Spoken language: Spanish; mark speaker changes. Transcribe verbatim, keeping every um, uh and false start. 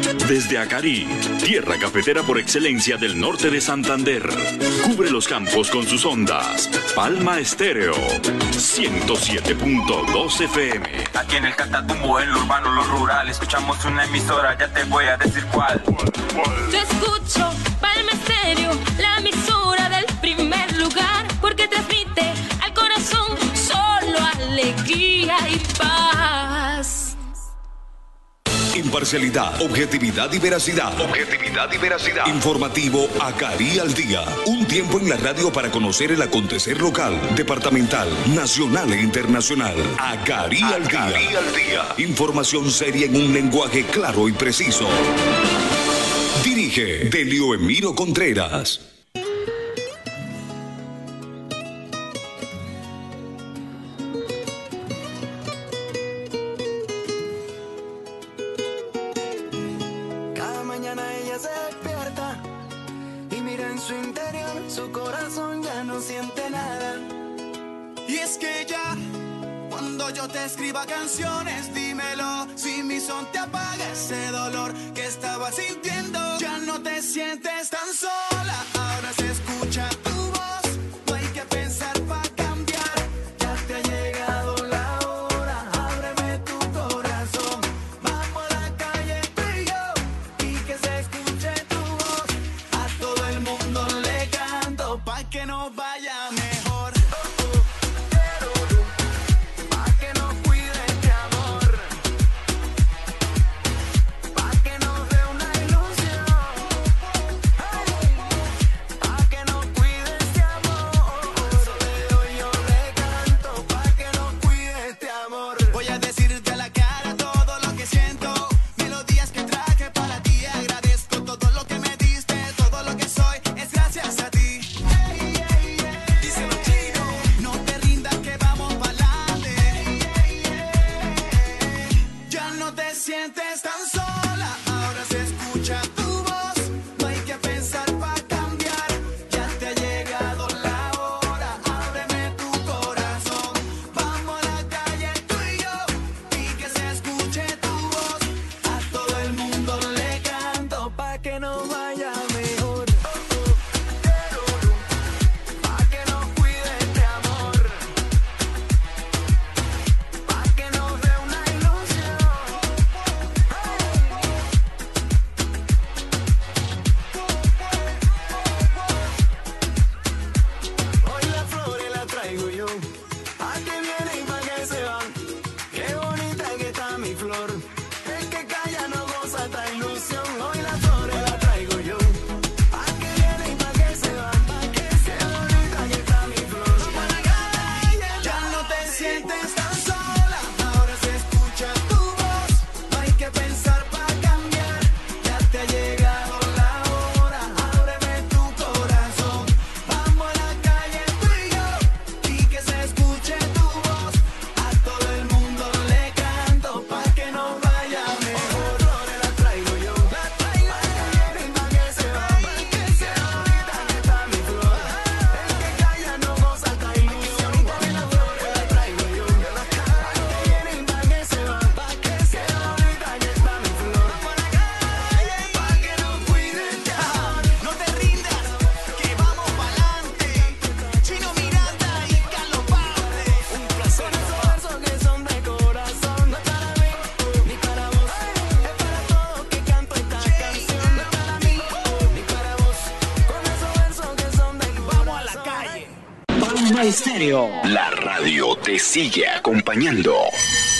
Speaker 1: Desde Acarí, tierra cafetera por excelencia del norte de Santander, cubre los campos con sus ondas. Palma Estéreo, ciento siete punto dos F M.
Speaker 2: Aquí en el Catatumbo, en lo urbano, lo rural, escuchamos una emisora, ya te voy a decir cuál.
Speaker 3: Yo escucho Palma Estéreo, la emisora del primer lugar, porque transmite al corazón solo alegría y paz.
Speaker 4: Imparcialidad, objetividad y veracidad. Objetividad y veracidad. Informativo Acarí al día. Un tiempo en la radio para conocer el acontecer local, departamental, nacional e internacional. Acarí al día. Acarí al día. Información seria en un lenguaje claro y preciso. Dirige Delio Emiro Contreras.
Speaker 5: Escriba canciones, dímelo. Si mi son te apaga ese dolor que estaba sintiendo, ya no te sientes tan sola. Ahora se escucha tu voz. No hay que pensar para cambiar. Ya te ha llegado la hora. Ábreme tu corazón. Vamos a la calle tú y yo, y que se escuche tu voz. A todo el mundo le canto pa' que nos vaya mejor.
Speaker 4: La radio te sigue acompañando.